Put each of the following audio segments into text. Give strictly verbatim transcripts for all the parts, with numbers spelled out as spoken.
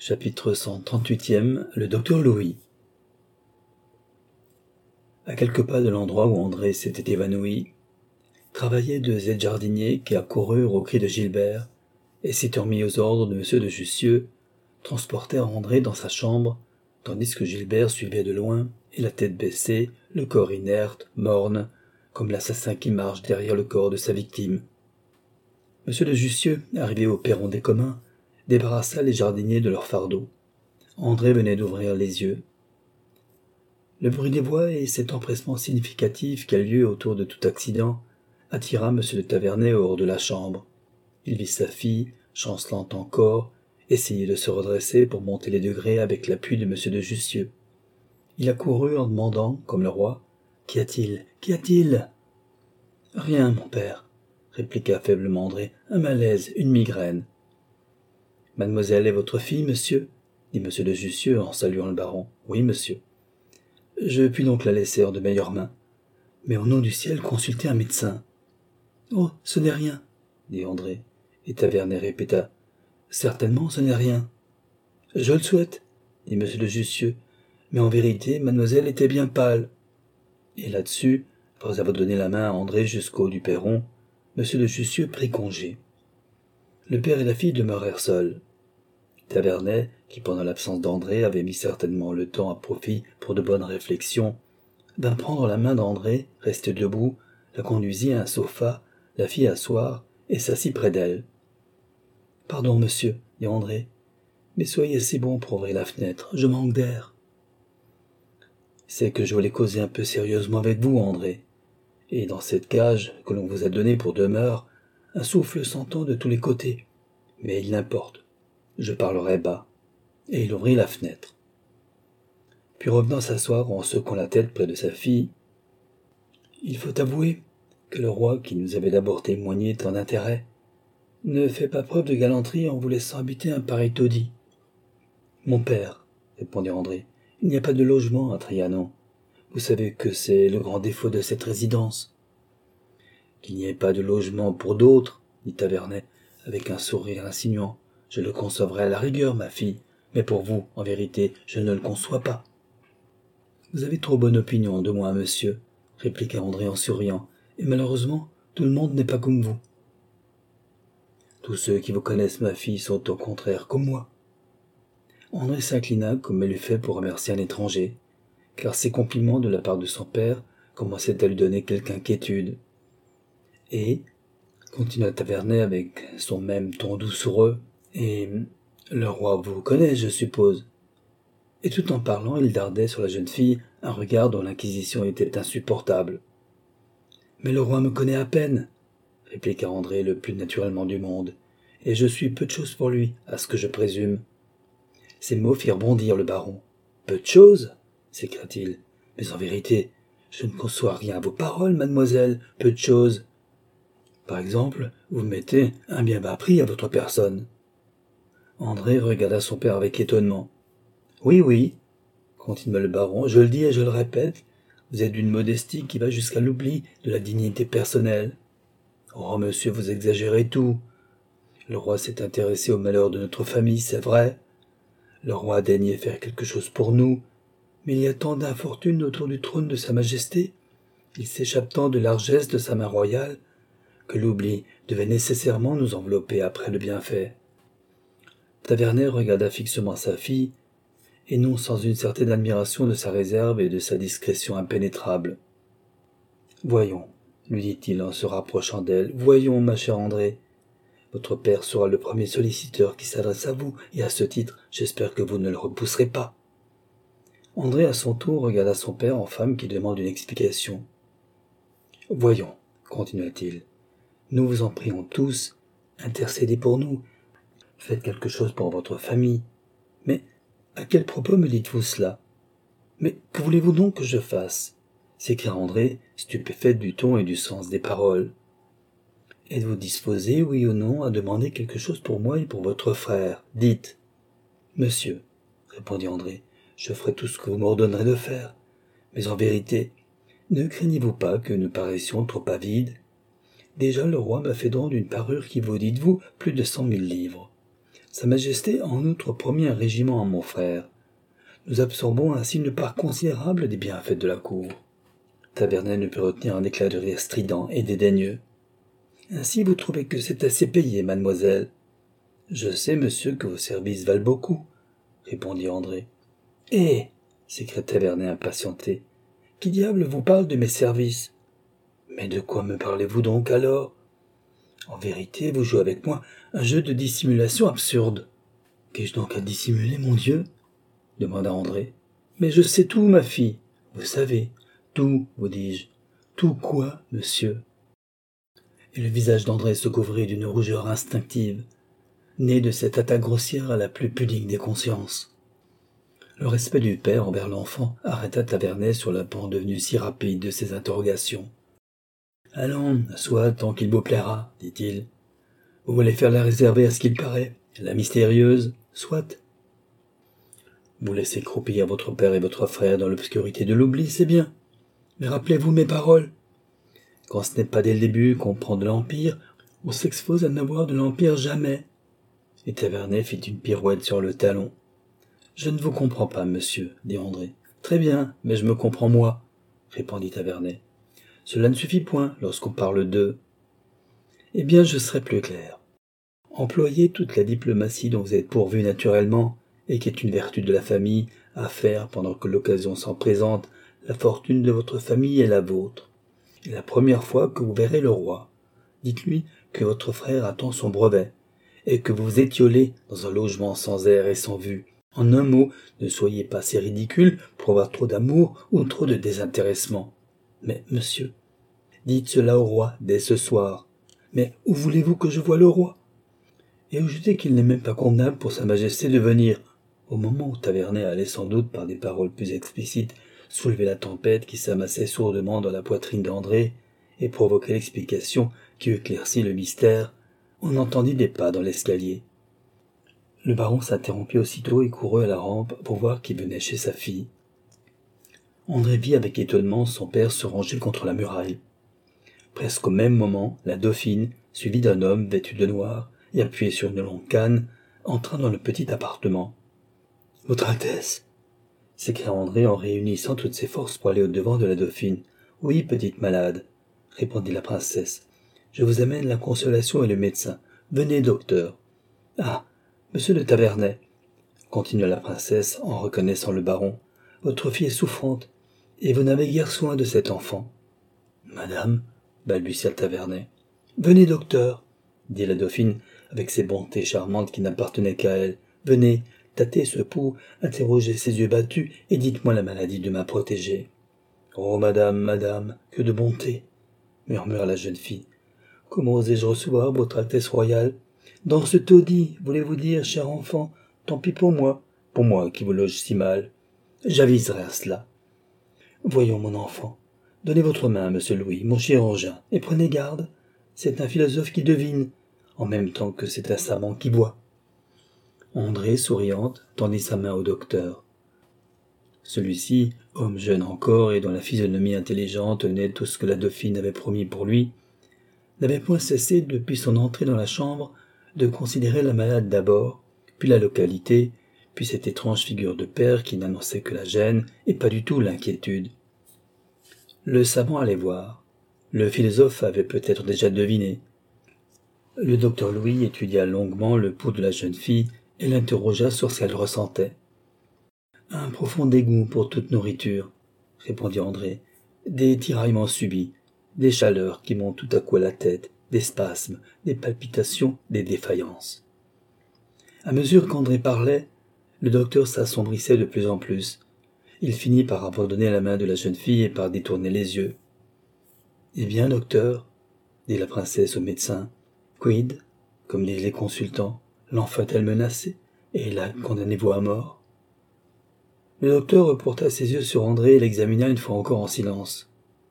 Chapitre cent trente-huitième. Le docteur Louis. À quelques pas de l'endroit où André s'était évanoui, travaillaient deux aides-jardiniers qui accoururent au cri de Gilbert, et s'étant mis aux ordres de monsieur de Jussieu, transportèrent André dans sa chambre, tandis que Gilbert suivait de loin, et la tête baissée, le corps inerte, morne, comme l'assassin qui marche derrière le corps de sa victime. Monsieur de Jussieu, arrivé au perron des communs, débarrassa les jardiniers de leur fardeau. André venait d'ouvrir les yeux. Le bruit des voix et cet empressement significatif qui a lieu autour de tout accident attira M. de Tavernay hors de la chambre. Il vit sa fille, chancelante encore, essayer de se redresser pour monter les degrés avec l'appui de M. de Jussieu. Il accourut en demandant, comme le roi, « Qu'y a-t-il? Qu'y a-t-il » ?« Rien, mon père, » répliqua faiblement André. « Un malaise, une migraine. » « Mademoiselle est votre fille, monsieur ?» dit M. de Jussieu en saluant le baron. « Oui, monsieur. »« Je puis donc la laisser en de meilleures mains. Mais au nom du ciel, consultez un médecin. »« Oh, ce n'est rien, » dit André, et Tavernay répéta. « Certainement, ce n'est rien. »« Je le souhaite, » dit M. de Jussieu, « mais en vérité, mademoiselle était bien pâle. » Et là-dessus, après avoir donné la main à André jusqu'au haut du perron, M. de Jussieu prit congé. Le père et la fille demeurèrent seuls. Tavernay, qui pendant l'absence d'André avait mis certainement le temps à profit pour de bonnes réflexions, vint prendre la main d'André, resté debout, la conduisit à un sofa, la fit asseoir et s'assit près d'elle. « Pardon, monsieur, » dit André, « mais soyez si bon pour ouvrir la fenêtre, je manque d'air. »« C'est que je voulais causer un peu sérieusement avec vous, André, et dans cette cage que l'on vous a donnée pour demeure, un souffle s'entend de tous les côtés, mais il n'importe. Je parlerai bas. » Et il ouvrit la fenêtre. Puis revenant s'asseoir en secouant la tête près de sa fille, « Il faut avouer que le roi, qui nous avait d'abord témoigné tant d'intérêt, ne fait pas preuve de galanterie en vous laissant habiter un pareil taudis. »« Mon père, » répondit André, « il n'y a pas de logement à Trianon. Vous savez que c'est le grand défaut de cette résidence. »« Qu'il n'y ait pas de logement pour d'autres, » dit Tavernay, avec un sourire insinuant. « Je le concevrai à la rigueur, ma fille, mais pour vous, en vérité, je ne le conçois pas. »« Vous avez trop bonne opinion de moi, monsieur, » répliqua André en souriant, « et malheureusement, tout le monde n'est pas comme vous. Tous ceux qui vous connaissent, ma fille, sont au contraire comme moi. » André s'inclina comme elle eût fait pour remercier un étranger, car ces compliments de la part de son père commençaient à lui donner quelque inquiétude. Et, continua Tavernay avec son même ton doucereux, et le roi vous connaît, je suppose. Et tout en parlant, il dardait sur la jeune fille un regard dont l'inquisition était insupportable. Mais le roi me connaît à peine, répliqua André le plus naturellement du monde, et je suis peu de chose pour lui, à ce que je présume. Ces mots firent bondir le baron. Peu de chose, s'écria-t-il. Mais en vérité, je ne conçois rien à vos paroles, mademoiselle, peu de chose. Par exemple, vous mettez un bien bas prix à votre personne. André regarda son père avec étonnement. « Oui, oui, » continua le baron, « je le dis et je le répète, vous êtes d'une modestie qui va jusqu'à l'oubli de la dignité personnelle. Oh, monsieur, vous exagérez tout. Le roi s'est intéressé au malheur de notre famille, c'est vrai. Le roi a daigné faire quelque chose pour nous, mais il y a tant d'infortunes autour du trône de sa majesté, il s'échappe tant de largesse de sa main royale, que l'oubli devait nécessairement nous envelopper après le bienfait. » Tavernay regarda fixement sa fille, et non sans une certaine admiration de sa réserve et de sa discrétion impénétrable. « Voyons, » lui dit-il en se rapprochant d'elle, « voyons, ma chère André. Votre père sera le premier solliciteur qui s'adresse à vous, et à ce titre, j'espère que vous ne le repousserez pas. » André, à son tour, regarda son père en femme qui demande une explication. « Voyons, » continua-t-il, « nous vous en prions tous, intercédez pour nous. Faites quelque chose pour votre famille. Mais à quel propos me dites-vous cela? Mais que voulez-vous donc que je fasse » s'écria André, stupéfait du ton et du sens des paroles. « Êtes-vous disposé, oui ou non, à demander quelque chose pour moi et pour votre frère? Dites. »« Monsieur, » répondit André, « je ferai tout ce que vous m'ordonnerez de faire. Mais en vérité, ne craignez-vous pas que nous paraissions trop avides? Déjà le roi m'a fait don d'une parure qui vaut, dites-vous, plus de cent mille livres. Sa Majesté a en outre promis un régiment à mon frère. Nous absorbons ainsi une part considérable des bienfaits de la cour. » Tavernet ne put retenir un éclat de rire strident et dédaigneux. « Ainsi vous trouvez que c'est assez payé, mademoiselle ? » ?»« Je sais, monsieur, que vos services valent beaucoup, » répondit André. « Eh !» s'écria Tavernet impatienté. « Qui diable vous parle de mes services ? » ?»« Mais de quoi me parlez-vous donc alors ? » ?»« En vérité, vous jouez avec moi un jeu de dissimulation absurde. »« Qu'ai-je donc à dissimuler, mon Dieu ?» demanda André. « Mais je sais tout, ma fille. Vous savez. Tout, vous dis-je. Tout quoi, monsieur ?» Et le visage d'André se couvrit d'une rougeur instinctive, née de cette attaque grossière à la plus pudique des consciences. Le respect du père envers l'enfant arrêta Tavernet sur la pente devenue si rapide de ses interrogations. « Allons, soit tant qu'il vous plaira, dit-il. Vous voulez faire la réservée à ce qu'il paraît, la mystérieuse, soit. Vous laissez croupir votre père et votre frère dans l'obscurité de l'oubli, c'est bien. Mais rappelez-vous mes paroles. Quand ce n'est pas dès le début qu'on prend de l'empire, on s'expose à n'avoir de l'empire jamais. » Et Tavernet fit une pirouette sur le talon. « Je ne vous comprends pas, monsieur, dit André. « Très bien, mais je me comprends moi, répondit Tavernet. « Cela ne suffit point lorsqu'on parle d'eux. » Eh bien, je serai plus clair. Employez toute la diplomatie dont vous êtes pourvu naturellement, et qui est une vertu de la famille, à faire, pendant que l'occasion s'en présente, la fortune de votre famille et la vôtre. Et la première fois que vous verrez le roi, dites-lui que votre frère attend son brevet, et que vous vous étiolez dans un logement sans air et sans vue. En un mot, ne soyez pas si ridicule pour avoir trop d'amour ou trop de désintéressement. Mais, monsieur, dites cela au roi dès ce soir. Mais où voulez-vous que je voie le roi ? Et ajoutez qu'il n'est même pas convenable pour sa majesté de venir. » Au moment où Tavernet allait sans doute, par des paroles plus explicites, soulever la tempête qui s'amassait sourdement dans la poitrine d'André et provoquer l'explication qui éclaircit le mystère, on entendit des pas dans l'escalier. Le baron s'interrompit aussitôt et courut à la rampe pour voir qui venait chez sa fille. André vit avec étonnement son père se ranger contre la muraille. Presque au même moment, la dauphine, suivie d'un homme vêtu de noir et appuyé sur une longue canne, entra dans le petit appartement. « Votre Altesse !» s'écria André en réunissant toutes ses forces pour aller au-devant de la dauphine. « Oui, petite malade, » répondit la princesse. « Je vous amène la consolation et le médecin. Venez, docteur. »« Ah, monsieur de Tavernet, » continua la princesse en reconnaissant le baron, « votre fille est souffrante, et vous n'avez guère soin de cet enfant. »« Madame, » balbutia Tavernet. « Venez, docteur, » dit la dauphine avec ses bontés charmantes qui n'appartenaient qu'à elle. « Venez, tâtez ce pouls, interrogez ses yeux battus et dites-moi la maladie de ma protégée. »« Oh, madame, madame, que de bonté !» murmura la jeune fille. « Comment osais-je recevoir votre Altesse royale ? Dans ce taudis, voulez-vous dire, cher enfant, tant pis pour moi, pour moi qui vous loge si mal. J'aviserai à cela. Voyons, mon enfant, donnez votre main à monsieur Louis, mon chirurgien, et prenez garde, c'est un philosophe qui devine, en même temps que c'est un savant qui voit. » André, souriante, tendit sa main au docteur. Celui-ci, homme jeune encore et dont la physionomie intelligente tenait tout ce que la dauphine avait promis pour lui, n'avait point cessé, depuis son entrée dans la chambre, de considérer la malade d'abord, puis la localité, puis cette étrange figure de père qui n'annonçait que la gêne et pas du tout l'inquiétude. Le savant allait voir. Le philosophe avait peut-être déjà deviné. Le docteur Louis étudia longuement le pouls de la jeune fille et l'interrogea sur ce qu'elle ressentait. « Un profond dégoût pour toute nourriture, » répondit André. « Des tiraillements subits, des chaleurs qui montent tout à coup à la tête, des spasmes, des palpitations, des défaillances. » À mesure qu'André parlait, le docteur s'assombrissait de plus en plus. Il finit par abandonner la main de la jeune fille et par détourner les yeux. « Eh bien, docteur, » dit la princesse au médecin, « quid, comme disent les consultants, l'enfant est-elle menacée, et la condamnez-vous à mort ?» Le docteur reporta ses yeux sur André et l'examina une fois encore en silence.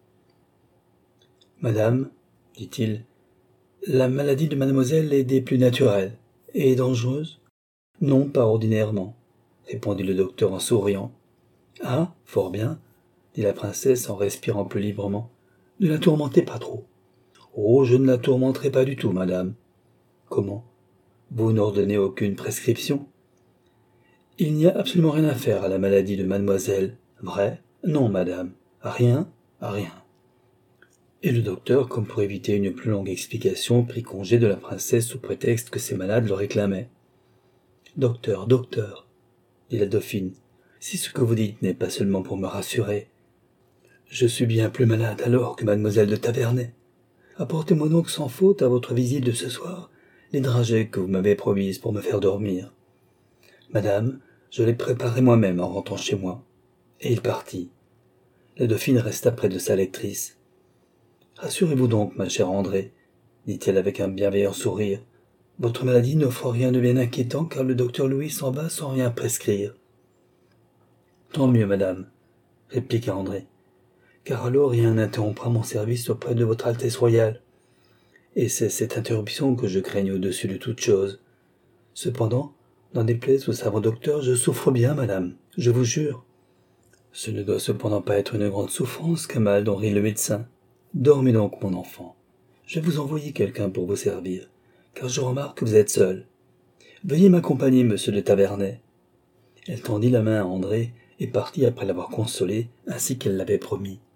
« Madame, dit-il, la maladie de mademoiselle est des plus naturelles, et dangereuse ? » ?»« Non, pas ordinairement, » répondit le docteur en souriant. « Ah, fort bien, » dit la princesse en respirant plus librement. « Ne la tourmentez pas trop. »« Oh, je ne la tourmenterai pas du tout, madame. »« Comment ? Vous n'ordonnez aucune prescription? Il n'y a absolument rien à faire à la maladie de mademoiselle. Vrai? Non, madame. Rien? Rien. Et le docteur, comme pour éviter une plus longue explication, prit congé de la princesse sous prétexte que ses malades le réclamaient. Docteur, docteur, dit la dauphine, si ce que vous dites n'est pas seulement pour me rassurer, je suis bien plus malade alors que mademoiselle de Tavernay. Apportez-moi donc sans faute à votre visite de ce soir les dragées que vous m'avez promises pour me faire dormir. Madame, je les préparerai moi-même en rentrant chez moi. Et il partit. La dauphine resta près de sa lectrice. Rassurez-vous donc, ma chère Andrée, dit-elle avec un bienveillant sourire. Votre maladie n'offre rien de bien inquiétant car le docteur Louis s'en va sans rien prescrire. Tant mieux, madame, répliqua André, car alors rien n'interrompra mon service auprès de votre Altesse royale. Et c'est cette interruption que je craigne au-dessus de toute chose. Cependant, n'en déplaise au savant docteur, je souffre bien, madame, je vous jure. Ce ne doit cependant pas être une grande souffrance qu'un mal dont rit le médecin. Dormez donc, mon enfant. Je vais vous envoyer quelqu'un pour vous servir, car je remarque que vous êtes seul. Veuillez m'accompagner, monsieur de Tavernay. Elle tendit la main à André et partit après l'avoir consolé, ainsi qu'elle l'avait promis.